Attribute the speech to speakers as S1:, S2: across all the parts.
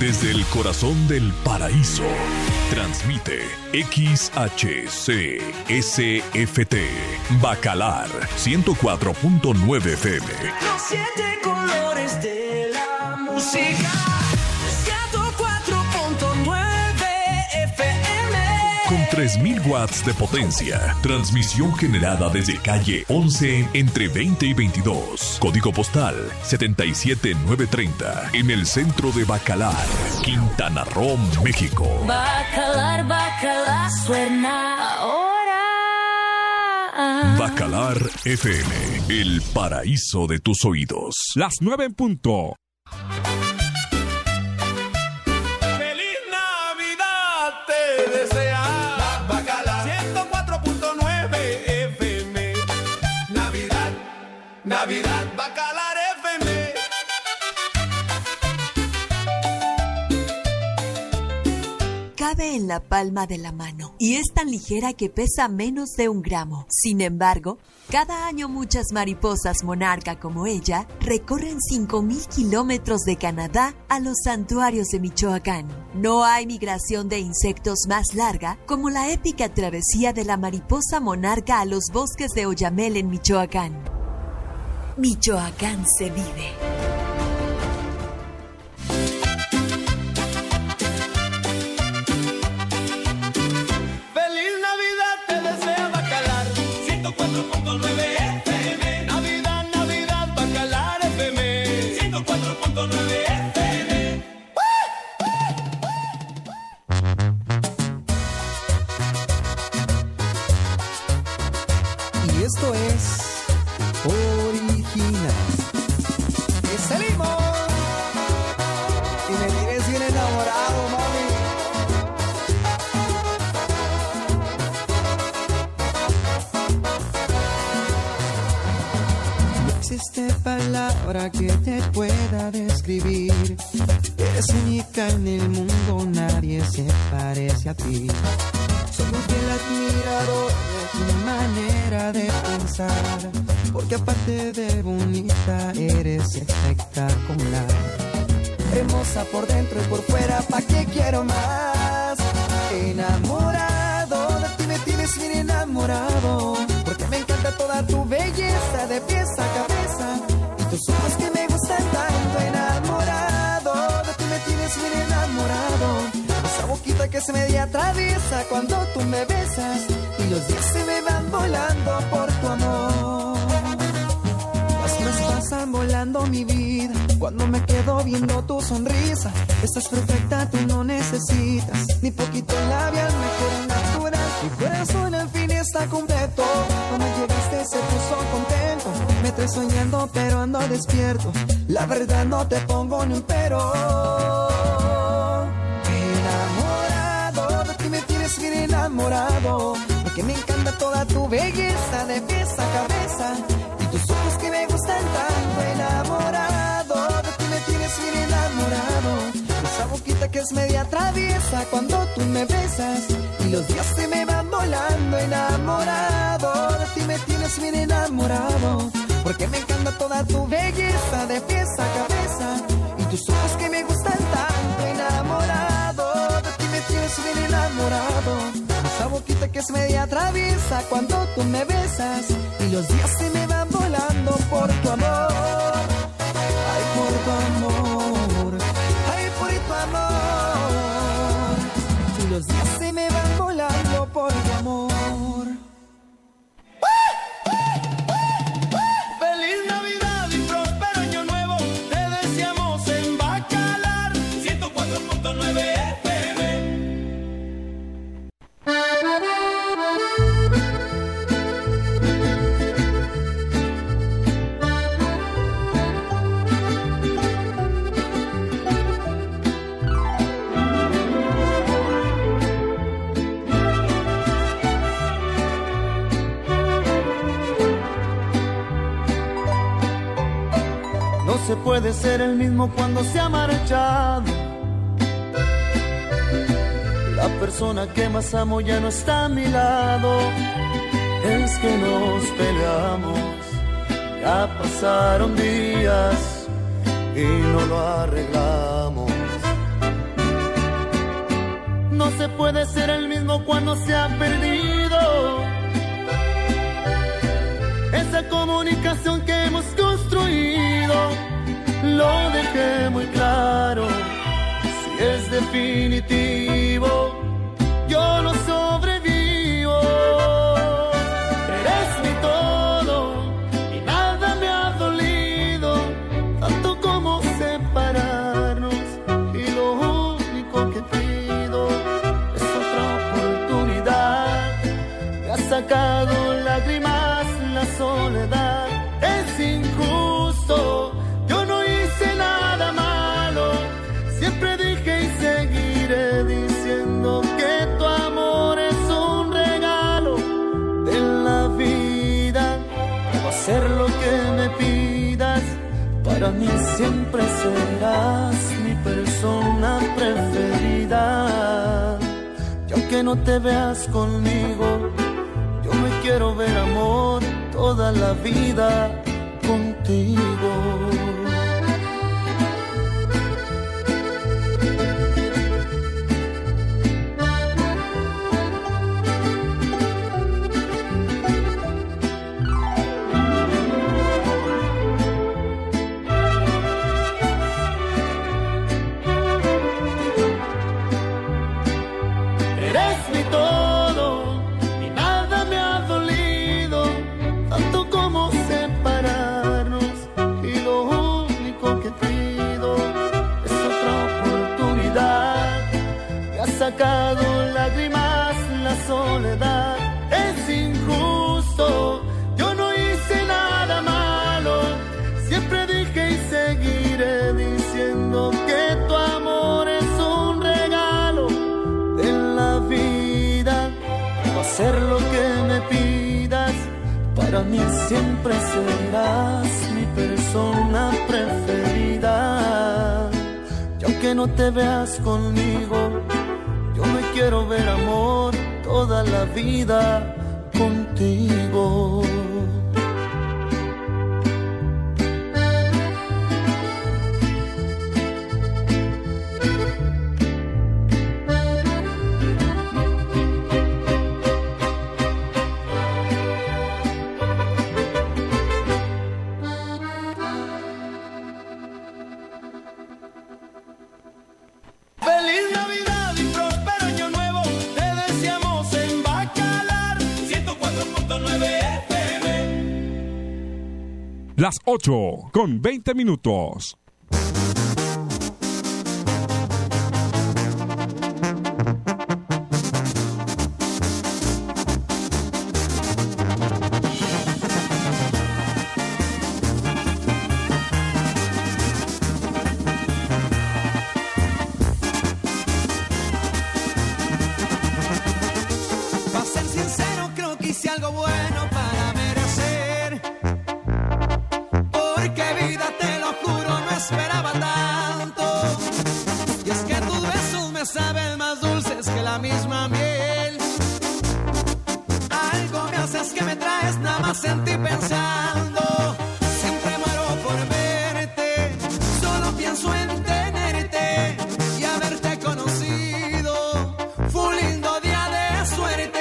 S1: Desde el corazón del paraíso, transmite XHCSFT, Bacalar, 104.9 FM.
S2: Los 7 colores de la música, 104.9 FM.
S1: Con 3.000 watts de potencia. Transmisión generada desde calle 11 entre 20 y 22. Código postal 77930. En el centro de Bacalar, Quintana Roo, México.
S2: Bacalar, Bacalar, suena ahora.
S1: Bacalar FM, el paraíso de tus oídos.
S3: Las 9 en punto.
S4: ¡Feliz Navidad te desea! Bacalar 104.9 FM. Navidad, Navidad, Bacalar FM.
S5: Cabe en la palma de la mano y es tan ligera que pesa menos de 1 gramo. Sin embargo, cada año muchas mariposas monarca como ella recorren 5,000 kilómetros de Canadá a los santuarios de Michoacán. No hay migración de insectos más larga como la épica travesía de la mariposa monarca a los bosques de Oyamel en Michoacán. Michoacán se vive.
S4: ¡Feliz Navidad te desea Bacalar 104.9 FM! Navidad, Navidad, Bacalar FM 104.9 FM.
S6: Y esto es Original. Y salimos. Y me tienes bien enamorado, mami. No existe palabra que te pueda describir. Eres única en el mundo, nadie se parece a ti. Soy un fiel admirador de tu manera de pensar, porque aparte de bonita eres espectacular. Hermosa por dentro y por fuera, ¿pa' qué quiero más? Enamorado de ti me tienes bien enamorado, porque me encanta toda tu belleza de pies a cabeza y tus ojos que me gustan tanto. Enamorado de ti me tienes bien enamorado, esa boquita que se me atraviesa cuando tú me besas y los días se me van volando por tu amor. Las horas pasan volando mi vida cuando me quedo viendo tu sonrisa. Estás perfecta, tú no necesitas ni poquito labial, mejor natural. Mi corazón al fin está completo. Cuando llegaste se puso contento. Me estoy soñando pero ando despierto. La verdad no te pongo ni un pero. Enamorado de ti me tienes bien enamorado, porque me encanta toda tu belleza de pies a cabeza y tus ojos que me gustan tanto. Enamorado de ti me tienes bien enamorado, esa boquita que es media traviesa cuando tú me besas y los días se me van volando. Enamorado de ti me tienes bien enamorado, porque me encanta toda tu belleza de pies a cabeza y tus ojos que me gustan tanto. Enamorado de ti me tienes bien enamorado, esa boquita que es media traviesa cuando tú me besas y los días se me van volando por tu amor. Ay, por tu amor, ay, por tu amor, y los días se me van volando por tu amor.
S4: ¡Feliz Navidad y próspero año nuevo! Te deseamos en Bacalar 104.9 FM.
S7: No se puede ser el mismo cuando se ha marchado. La persona que más amo ya no está a mi lado. Es que nos peleamos, ya pasaron días y no lo arreglamos. No se puede ser el mismo cuando se ha perdido esa comunicación que hemos construido. Lo dejé muy claro, si es definitivo, yo no sobrevivo. Eres mi todo y nada me ha dolido tanto como separarnos, y lo único que pido es otra oportunidad. Me ha sacado lágrimas la soledad. Es injusto, yo no hice nada malo. Siempre dije y seguiré diciendo que tu amor es un regalo de la vida. Puedo hacer lo que me pidas, para mí siempre serás mi persona preferida. Y aunque no te veas conmigo, yo me quiero ver, amor, toda la vida contigo. Sacado lágrimas la soledad. Es injusto, yo no hice nada malo. Siempre dije y seguiré diciendo que tu amor es un regalo de la vida. Puedo hacer lo que me pidas, para mí siempre serás mi persona preferida. Y aunque no te veas conmigo, yo me quiero ver, amor, toda la vida contigo.
S4: ¡Feliz Navidad y próspero año nuevo! Te deseamos en Bacalar 104.9 FM.
S1: Las 8:20.
S6: Pa' ser sincero, creo que hice algo bueno para merecer. Porque vida, te lo juro, no esperaba tanto. Y es que tus besos me saben más dulces que la misma miel. Algo me haces que me traes nada más en ti pensando. Siempre muero por verte, solo pienso en tenerte y haberte conocido. Fue un lindo día de suerte.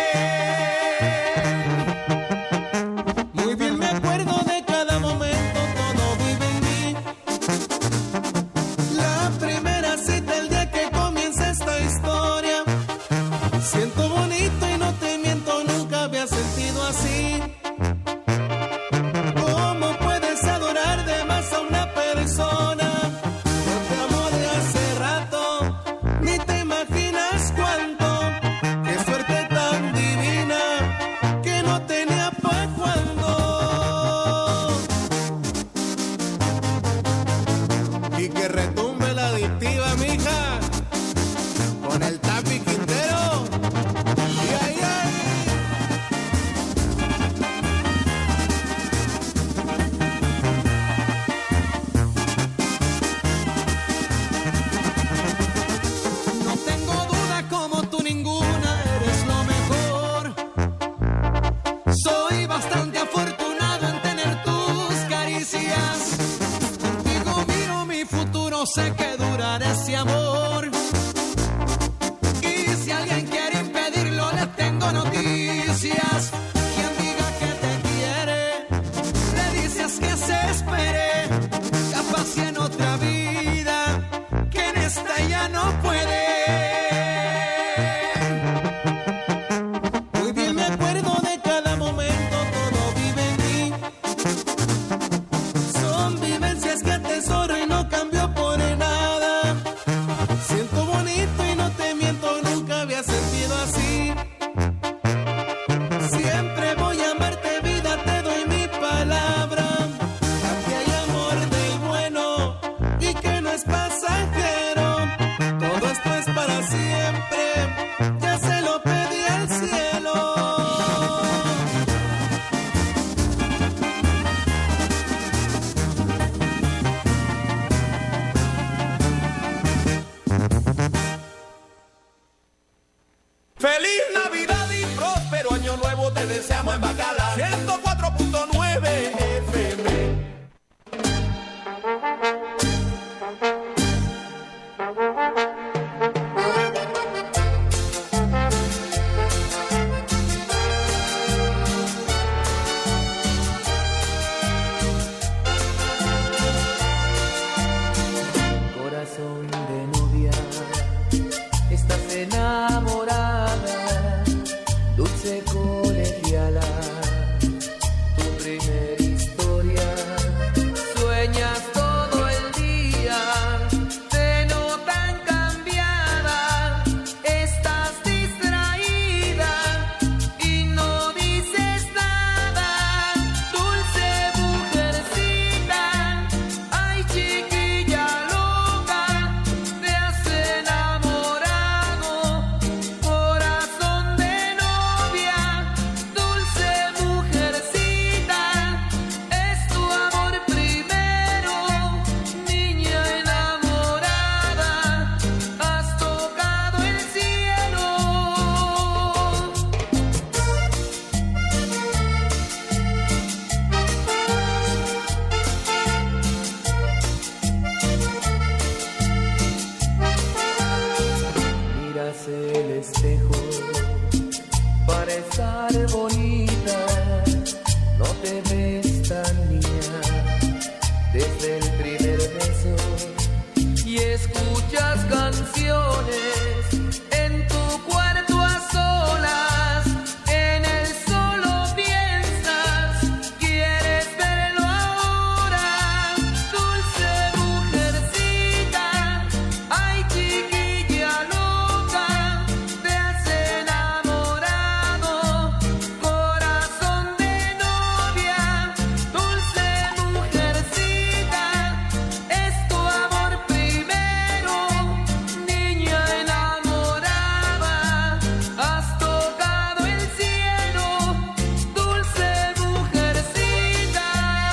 S6: Muy bien me acuerdo de cada momento, todo vive en mí. La primera cita, el día que comienza esta historia. Siento bonito y no te miento, nunca había sentido así. ¿Cómo puedes adorar de más a una persona? Yo te amo de hace rato, ni te imaginas cuánto. Qué suerte tan divina que no tenía pa' cuando. Y que retumbe la adictiva, mija, con el Tapi Quintero. Y ay, ay. No tengo duda, como tú ninguna, eres lo mejor. Soy bastante afortunado en tener tus caricias. Contigo miro mi futuro, sé que durará ese amor. Y dando noticias. Quien diga que te quiere, le dices que se espere. Capaz que en otra vida, que en esta ya no puede. Muy bien me acuerdo de cada momento, todo vive en mí. Son vivencias que atesoro y no cambio por nada. Siento bonito y no te miento, nunca había sentido así. Siempre voy a amarte, vida, te doy mi palabra. Aquí hay amor del bueno y que no es pasajero. Todo esto es para siempre, ya se lo pedí al cielo.
S4: Feliz Navidad y próspero año nuevo te deseamos en Bacalar 104.9 FM.
S6: Corazón de novia, estás enamorada, dulce colegiala, tu primer historia. Sueñas todo el día, te notan cambiada, estás distraída y no dices nada. Dulce mujercita, ay chiquilla loca, te has enamorado, corazón de novia. Dulce mujercita, es tu amor primero, niña enamorada, has tocado el cielo. Miras el espejo para estar bonita, no te ves tan niña desde el primer beso y escuchas canciones en tu cuarto a solas. En el solo piensas, quieres verlo ahora. Dulce mujercita, ay chiquilla loca, te has enamorado, corazón de novia. Dulce mujercita, es tu amor primero, niña enamorada, has tocado el cielo. Dulce mujercita.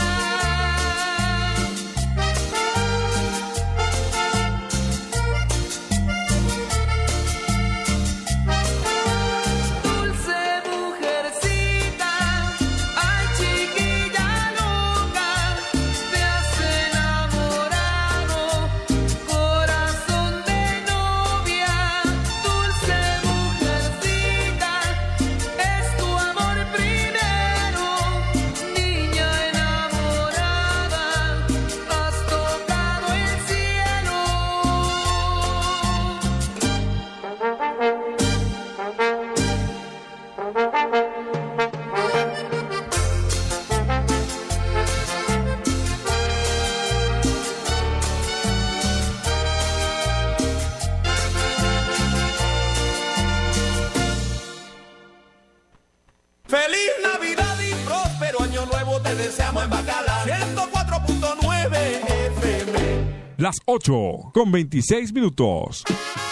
S6: Dulce mujercita, ay chiquilla loca, te has enamorado, corazón de novia. Dulce mujercita, es tu amor primero, niña enamorada, has tocado el cielo.
S4: Feliz Navidad y próspero año nuevo te deseamos en Bacalar 104.9 FM.
S1: Las 8:26.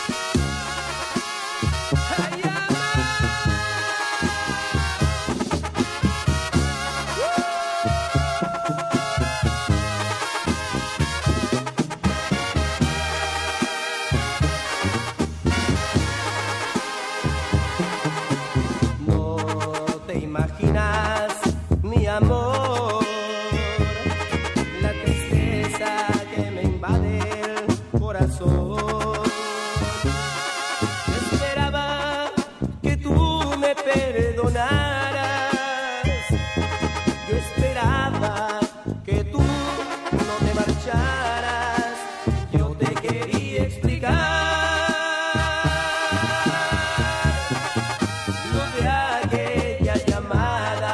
S3: No te imaginas, mi amor, la tristeza que me invade el corazón. Esperaba que tú me perdonaras. Yo esperaba que tú no te marcharas. Yo te quería explicar lo de aquella llamada.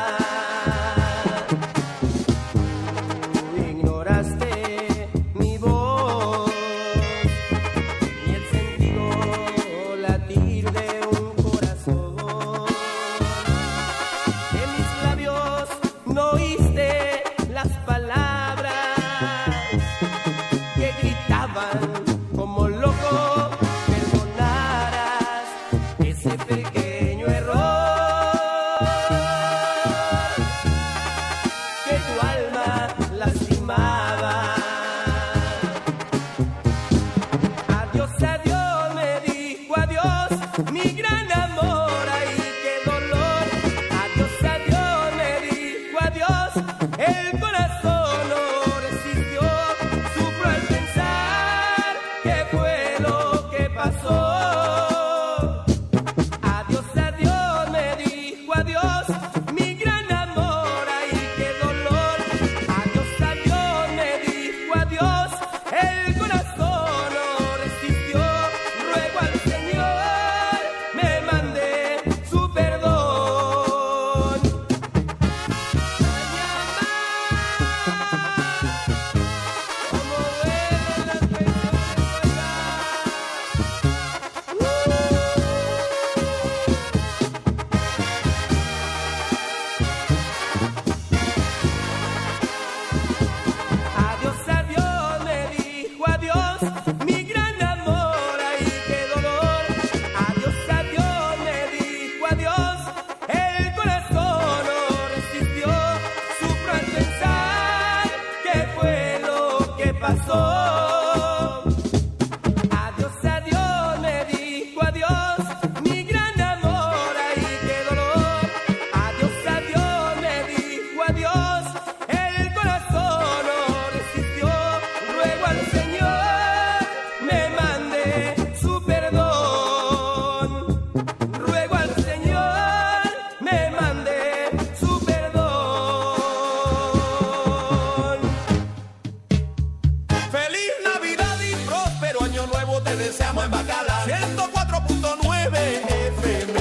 S3: Tú ignoraste mi voz y el sentido latir de un corazón. En mis labios no oíste las palabras que gritaban como loco. Perdonaras ese pequeño error que tu alma lastimaba. Adiós, adiós, me dijo adiós, mi gran amor, ay qué dolor. Adiós, adiós, me dijo adiós, el corazón no resistió. Sufro al pensar qué fue lo que pasó. Adiós, adiós, me dijo adiós, mi gran amor, ay qué dolor. Adiós, adiós, me dijo adiós, el corazón no resistió. Ruego al Señor me mande su perdón. Como vuelan las Adiós, adiós, me dijo adiós, mi gran amor, ay qué dolor. Adiós, adiós, me dijo adiós, el corazón no resistió. Sufro al pensar qué fue lo que pasó. Adiós, adiós, me dijo adiós, mi gran amor, ay qué dolor. Adiós, adiós, me dijo adiós, el corazón no resistió. Ruego al Señor me mande su perdón. Ruego al Señor me mande su perdón.
S4: Feliz Navidad y próspero año nuevo te deseamos en Bacalar 104.9 FM.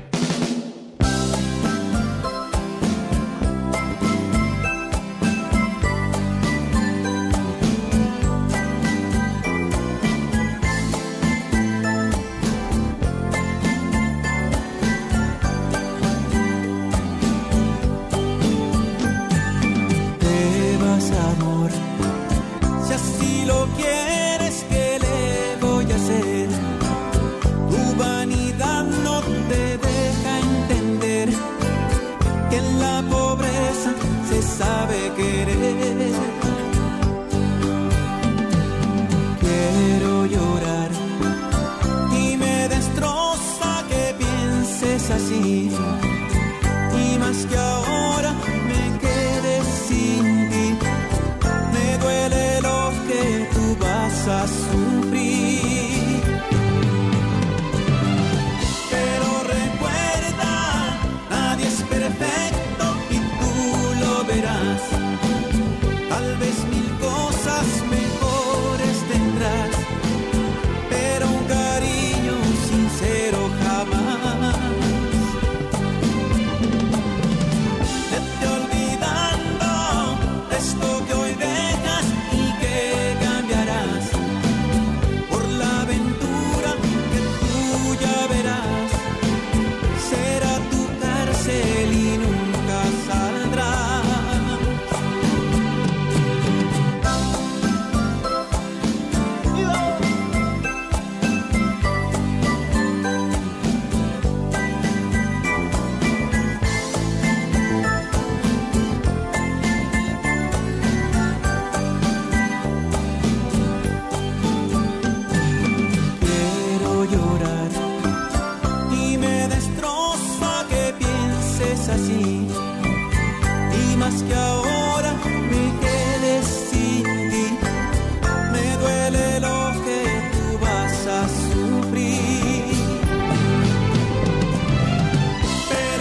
S6: Te vas, amor, si así lo quieres, ¿qué le voy a hacer? Tu vanidad no te deja entender que en la pobreza se sabe querer. Quiero llorar y me destroza que pienses así. Y más que ahora me quede sin ti, me duele lo que tú vas a sufrir. Pero recuerda, nadie es perfecto y tú lo verás. Tal vez mil cosas mejores tendrás, pero un cariño sincero jamás. Vete olvidando esto que hoy dejas y que cambiarás por la aventura que tú ya verás. Será tu cárcel y nunca saldrás. Quiero llorar y me destroza que pienses así. Y más que ahora me quedes sin ti, me duele lo que tú vas a sufrir.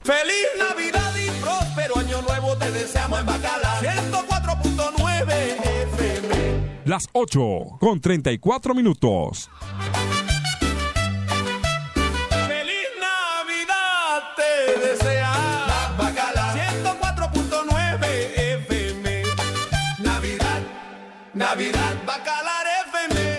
S4: Feliz Navidad y próspero año nuevo te deseamos en Bacalar 104.9 FM.
S1: Las 8:34.
S4: Feliz Navidad te desea Bacalar 104.9 FM. Navidad, Navidad, Bacalar FM.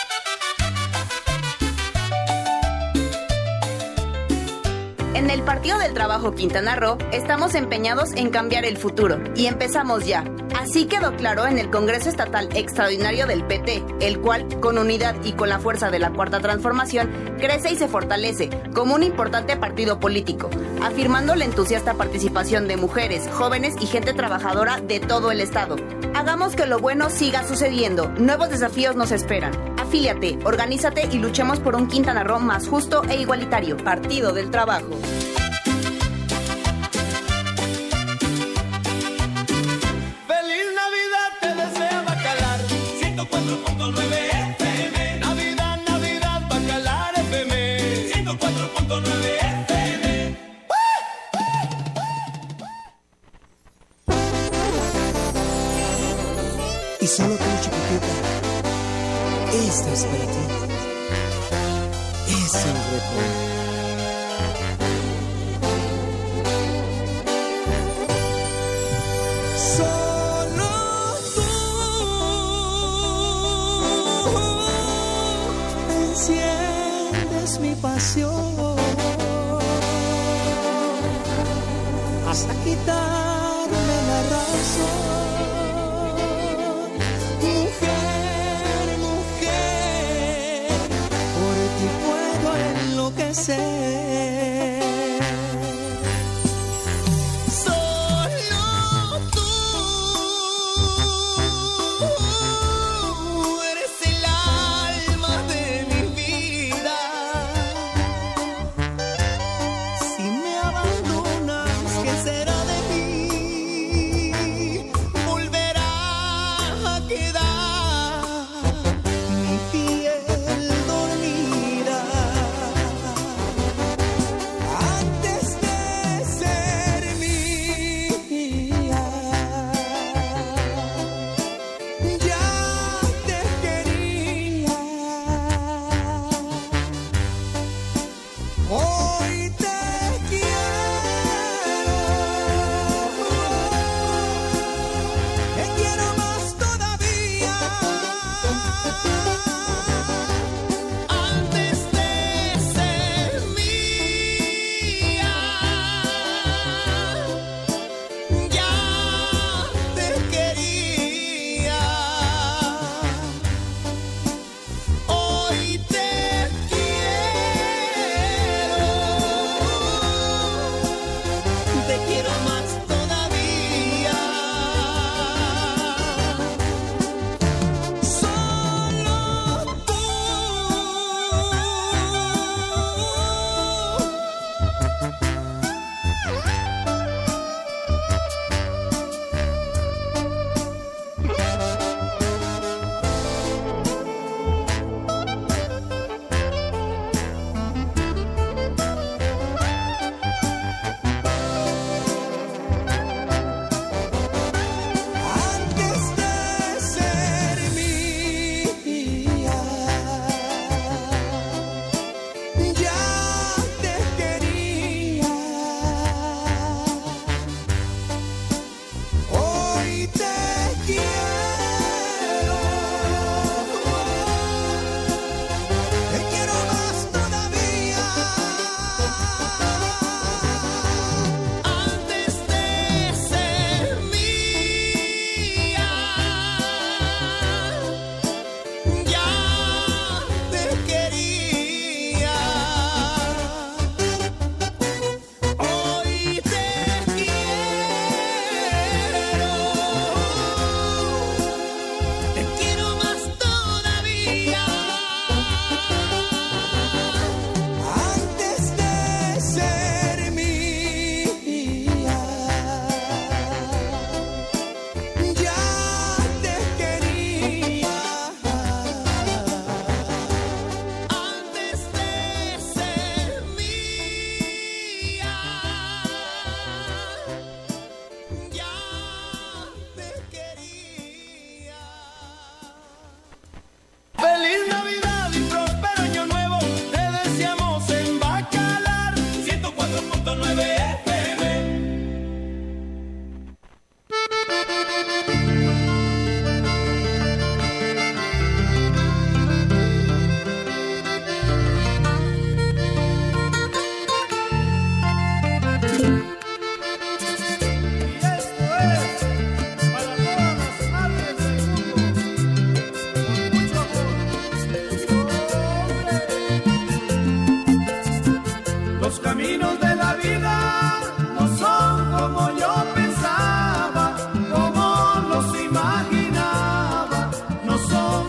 S8: En el Partido del Trabajo Quintana Roo estamos empeñados en cambiar el futuro y empezamos ya. Así quedó claro en el Congreso Estatal Extraordinario del PT, el cual, con unidad y con la fuerza de la Cuarta Transformación, crece y se fortalece como un importante partido político, afirmando la entusiasta participación de mujeres, jóvenes y gente trabajadora de todo el estado. Hagamos que lo bueno siga sucediendo, nuevos desafíos nos esperan. Afíliate, organízate y luchemos por un Quintana Roo más justo e igualitario. Partido del Trabajo.
S4: Feliz Navidad te desea Bacalar 104.9 FM. Navidad, Navidad, Bacalar FM 104.9 FM.
S6: Y solo tú, chiquitita, esto es para ti. Es el reto. Solo tú enciendes mi pasión hasta quitarme la razón. Mujer, mujer, por ti puedo enloquecer. Solo tú eres el alma de mi vida. Si me abandonas, ¿qué será de mí? Volverá a quedar mi piel dormida.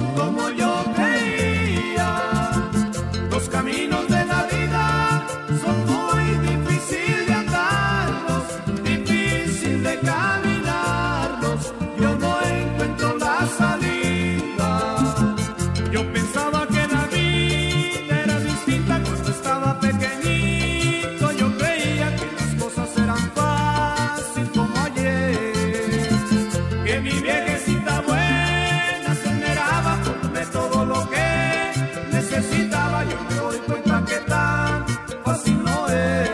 S4: como yo creía. Los caminos de la vida son muy difíciles de andarlos, difícil de caminarlos. Yo no encuentro la salida. Yo pensaba que la vida era distinta cuando estaba pequeñito. Yo creía que las cosas eran fáciles como ayer, que mi viejecita buena se esmeraba por darme todo lo que necesitaba. Yo me doy cuenta que tan fácil no es,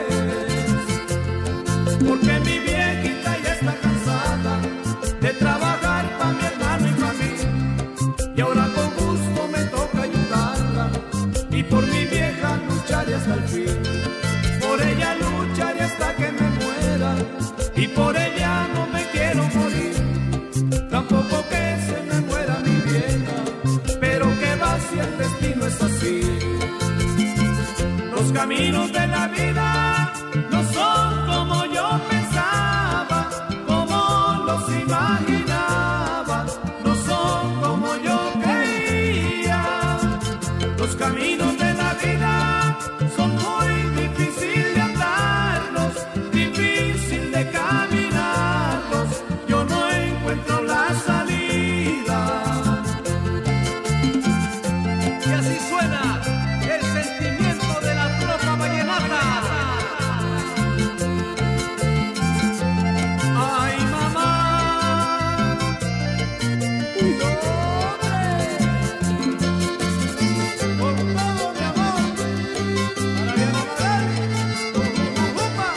S4: porque mi viejita ya está cansada de trabajar para mi hermano y para mí, y ahora con gusto me toca ayudarla, y por mi vieja lucharé hasta el fin. Por ella lucharé hasta que me muera, y por ella no me quiero morir. Tampoco que se me muera mi vieja, pero que va si el destino es así. Los caminos de la vida no son como yo pensaba, como los imaginaba, no son como yo creía. Los caminos de la vida son muy difíciles de andarlos, difícil de caminarlos. Yo no encuentro la salida. Y así suena el sentimiento de la tropa vallenata. Ay, mamá. Uy, hombre. Con todo mi amor. Para Diana Magal. Upa.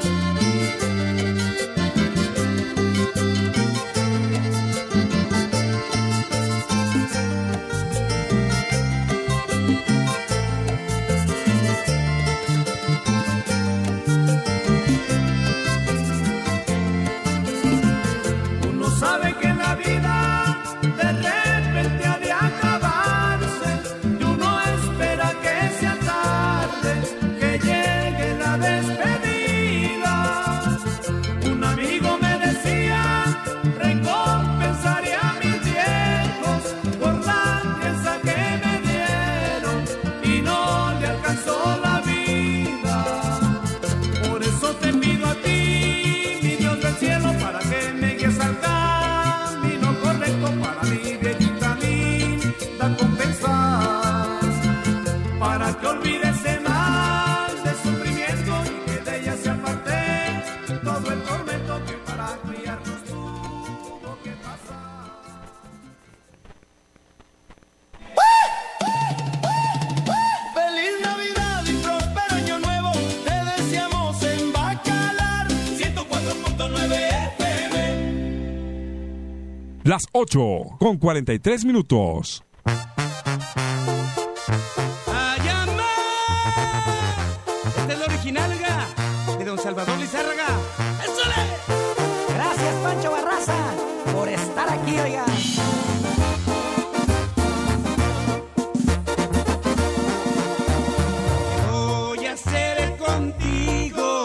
S4: Uno sabe que la vida de repente ha de acabarse, y uno espera que sea tarde, que llegue la despedida. Un amigo me decía, recompensaré a mis viejos por la pieza que me dieron, y no le alcanzó la vida. Por eso te pido a ti, mi Dios del cielo, para que me guíes al camino correcto para mi viejita linda compensar, para que olvide ese mal de sufrimiento y que de ella se aparte todo el tormento que para criarnos tuvo que pasar.
S7: Feliz Navidad y próspero año nuevo, te deseamos en Bacalar 104.9 FM.
S1: Las 8:43.
S3: ¡Ayama! Esta es la original, ga, de don Salvador Lizárraga. ¡Échale!
S6: Gracias, Pancho Barraza, por estar aquí, oiga.
S3: Voy a hacer contigo.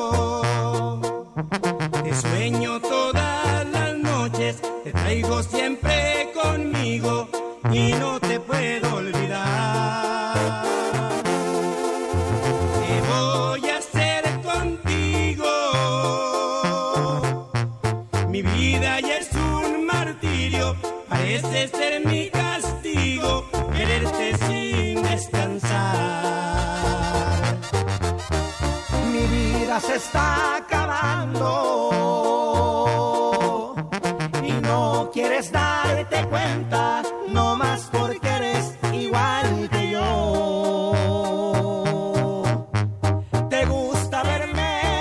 S3: Te sueño todas las noches, te traigo siempre conmigo y no te puedo olvidar. ¿Qué voy a hacer contigo? Mi vida ya es un martirio, parece ser mi castigo, quererte sin descansar.
S6: Mi vida se está acabando y no quieres darte cuenta, no más porque eres igual que yo. Te gusta verme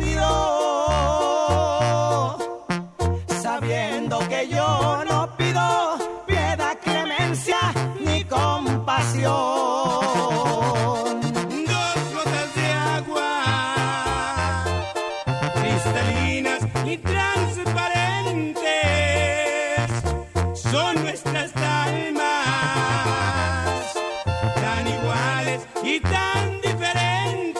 S6: rendido, sabiendo que yo no pido piedad, clemencia ni compasión.
S3: Dos gotas de agua cristalinas y transparentes son nuestras almas, tan iguales y tan diferentes.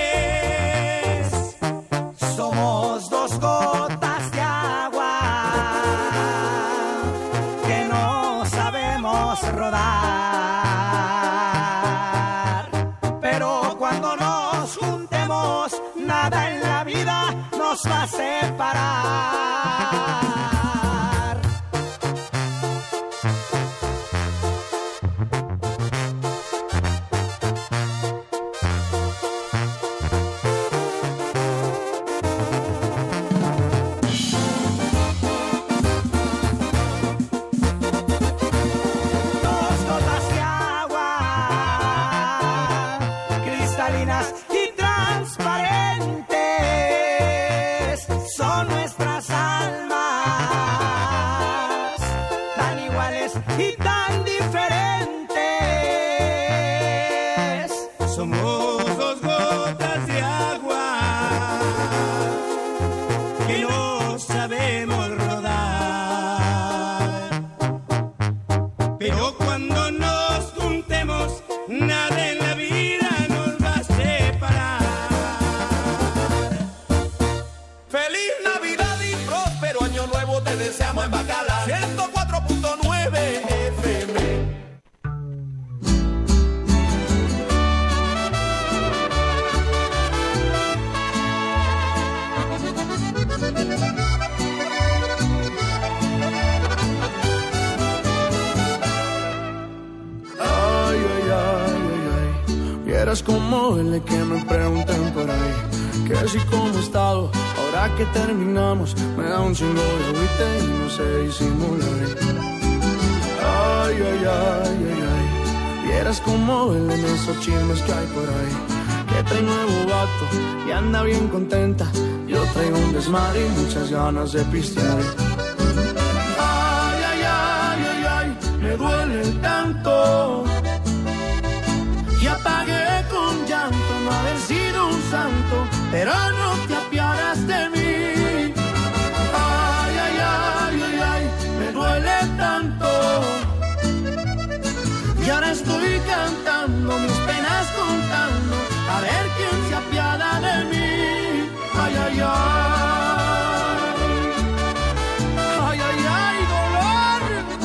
S6: Somos dos gotas de agua que no sabemos podemos rodar. Pero cuando nos juntemos, nada en la vida nos va a separar. Y tan diferentes.
S4: Somos dos gotas de agua que no sabemos rodar. Pero cuando nos juntemos, nada en la vida nos va a separar.
S9: Feliz Navidad y próspero año nuevo te deseamos en Bacalar 104.9 FM.
S7: Vieras cómo duele que me pregunten por ahí que si como he estado, ahora que terminamos me da un chingo de agüite y no sé disimular. Ay, ay, ay, ay, ay. Vieras cómo duelen esos chismes que hay por ahí, que trae nuevo vato y anda bien contenta. Yo traigo un desmadre y muchas ganas de pistear. Ay, ay, ay, ay, ay, me duele tanto. Y apagué con llanto no haber sido un santo, pero no te apiadas de mí. Ay, ay, ay, ay, ay, me duele tanto. Y ahora estoy cantando, mis penas contando, a ver quién se apiada de mí. Ay, ay, ay. Ay, ay, ay, dolor.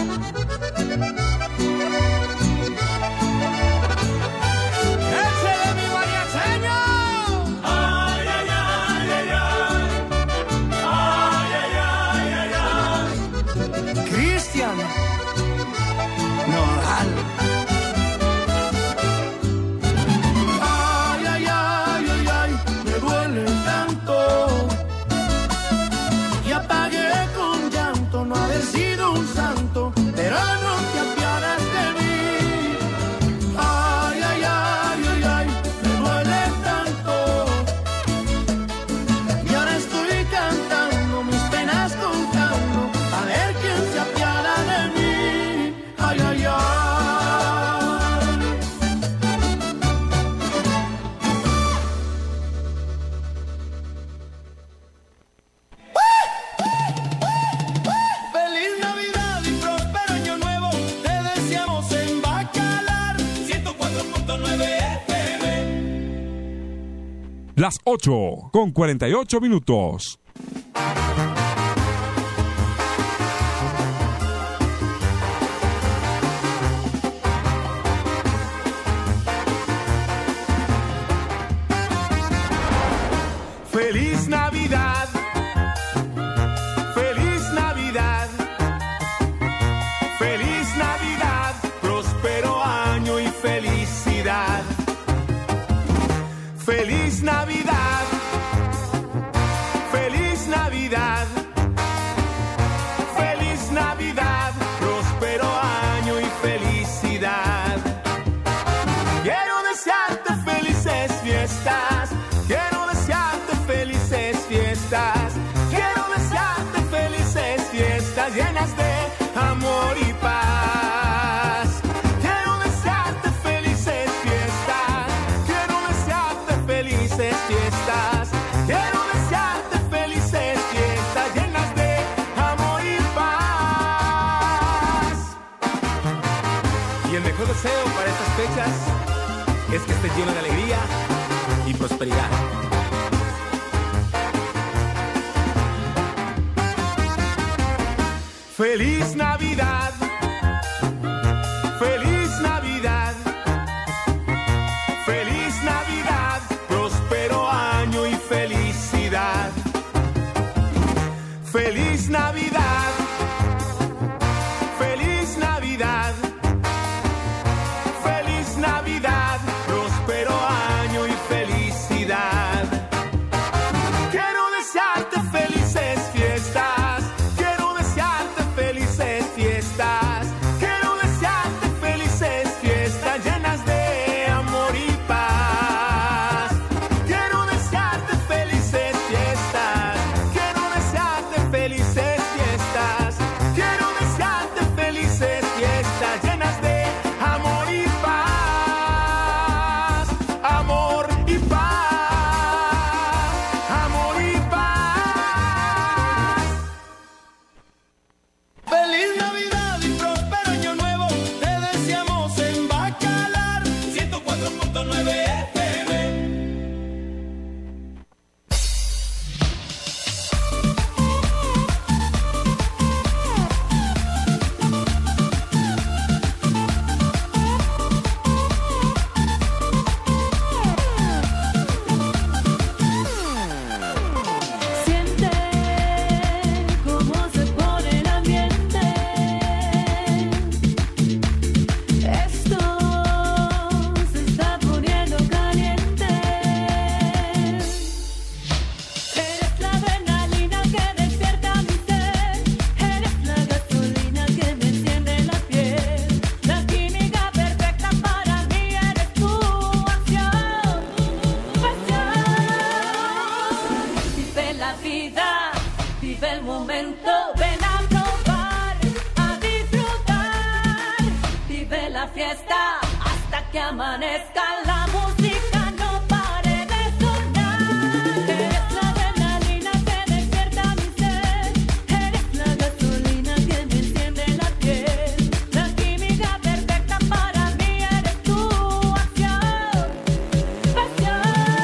S7: ¡Échale mi mariacheño! Ay, ay, ay, ay, ay. Ay, ay, ay, ay, ay. Cristian Nodal. Ay, ay, ay, ay, ay, me duele tanto. Y apagué con llanto no haber sido un santo, pero no te apiadas de mí. Ay, ay, ay, ay, ay, me duele tanto. Y ahora estoy cantando, mis penas contando, a ver quién se apiada de mí. Ay, ay, ay.
S4: Feliz Navidad y próspero año nuevo te deseamos en Bacalar 104.9 FM.
S1: Las 8:48.
S4: Feliz Navidad. Feliz Navidad. Feliz Navidad. Próspero año y felicidad. Feliz Navidad. Feliz Navidad. Feliz Navidad. Próspero año y felicidad. Quiero desearte felices fiestas. Quiero desearte felices fiestas. Quiero desearte felices fiestas llenas de amor y paz. Quiero desearte felices fiestas. Quiero desearte felices fiestas. Quiero desearte felices fiestas llenas de amor y paz. Y el mejor deseo para estas fechas es que estés lleno de alegría y prosperidad. Feliz Navidad.
S10: la fiesta hasta que amanezca. La música no pare de sonar. Eres la adrenalina que despierta mi ser. Eres la gasolina que me enciende la piel. La química perfecta para mí eres tu acción, pasión.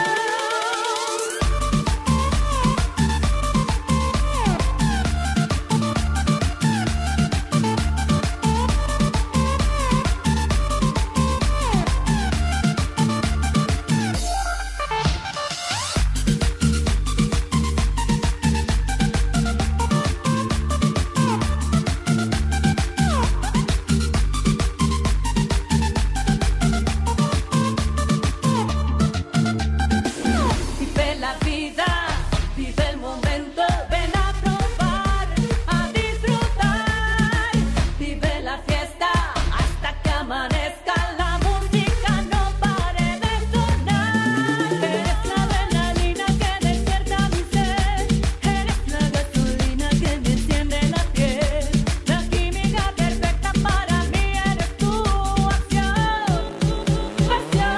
S10: Vive la vida, vive el momento, ven a probar, a disfrutar. Vive la fiesta hasta que amanezca. La música no pare de sonar. Eres la adrenalina que despierta mi ser. Eres la gasolina que me enciende la piel. La química perfecta para mí eres tu acción, pasión.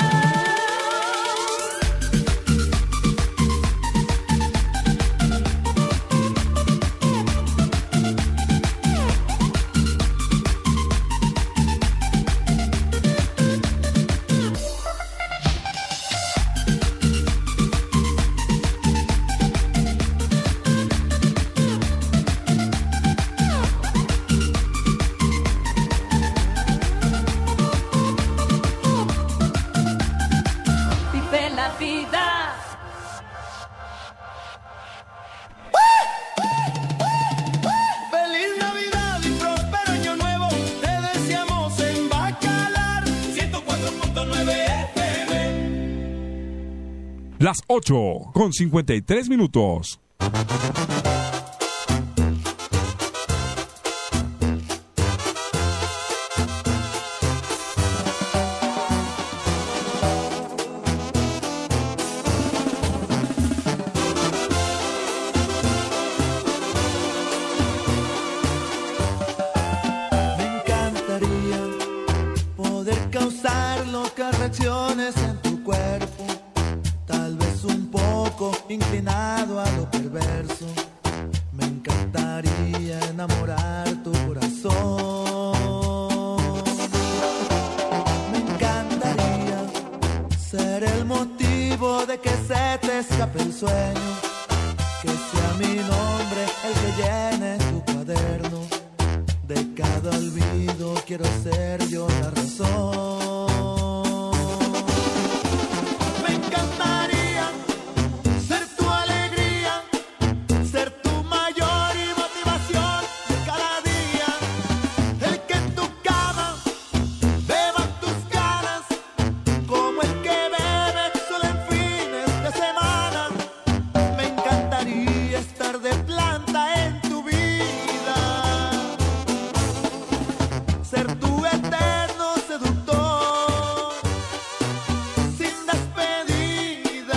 S10: Vive la vida.
S9: Feliz Navidad y próspero año nuevo, te deseamos en Bacalar 104.9 FM.
S1: Las 8:53.
S4: Me encantaría poder causar locas reacciones en tu cuerpo, tal vez un poco inclinado a lo perverso. Me encantaría enamorar tu corazón. Me encantaría ser el motivo de que se te escape el sueño, que sea mi nombre el que llene tu cuaderno. De cada olvido quiero ser yo la razón. Me encantaría ser tu alegría, ser tu mayor motivación de cada día. El que en tu cama beba tus ganas, como el que bebe solo en fines de semana. Me encantaría estar de planta en tu vida, ser tu eterno seductor, sin despedida.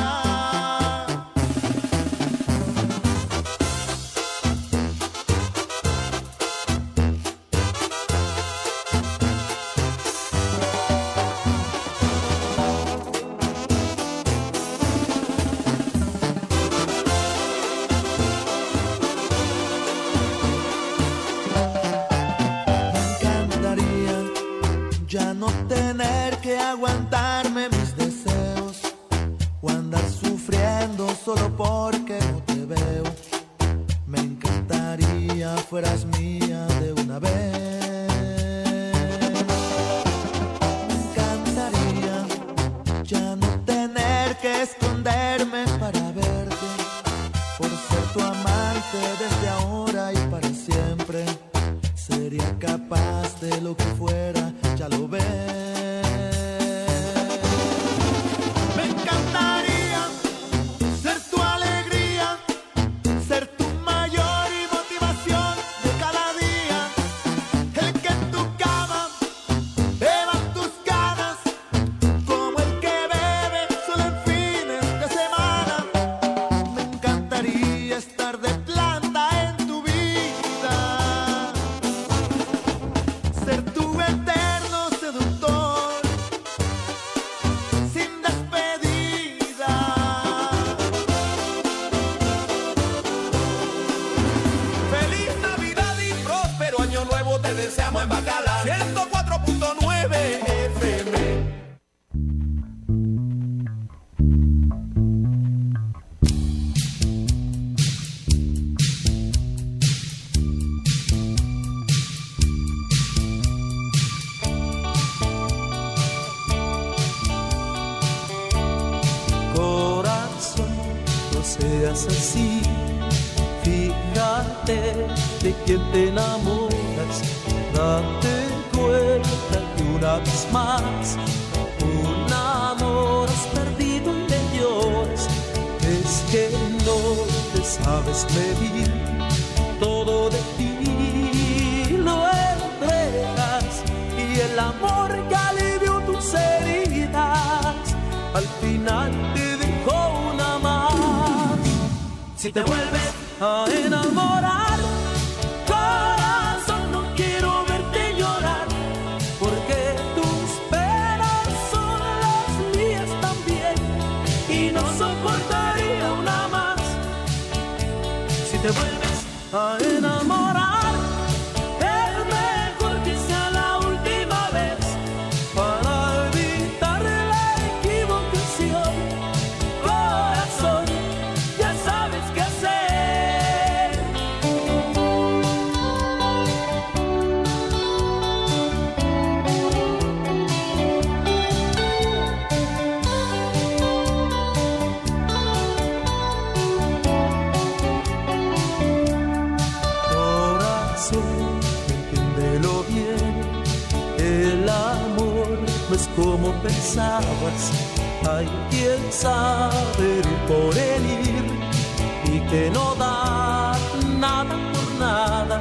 S4: Me encantaría ya no tener que aguantarme mis deseos o andar sufriendo solo porque no te veo. Me encantaría fueras mía de una vez. Me encantaría ya no tener que esconderme para verte, por ser tu amante desde ahora y para siempre. Sería capaz de lo que fuera, ya lo ves. Me encantaría ser tu alegría, ser tu mayor motivación de cada
S11: seas así. Fíjate de quién te enamoras, date cuenta que una vez más un amor has perdido y le lloras. Es que no te sabes medir, todo de ti lo entregas y el amor que alivió tus heridas al final te dejó una más. Si te vuelves a enamorar, corazón, no quiero verte llorar, porque tus penas son las mías también y no soportaría una más. Si te vuelves a enamorar, es mejor que sea la última vez para evitar la equivocación. Corazón, ya sabes qué hacer. Corazón, entiéndelo bien, el amor no es como pensabas. Hay quien sabe ir por el ir y que no da nada por nada.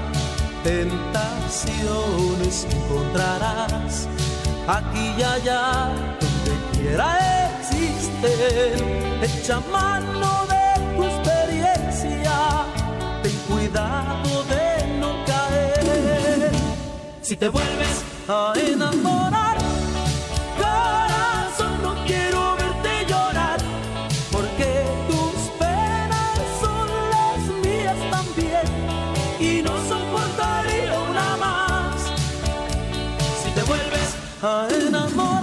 S11: Tentaciones encontrarás aquí y allá, donde quiera existen. Echa mano de tu experiencia, ten cuidado de no caer. Si te vuelves a enamorar, corazón, no quiero verte llorar, porque tus penas son las mías también y no soportaría una más. Si te vuelves a enamorar,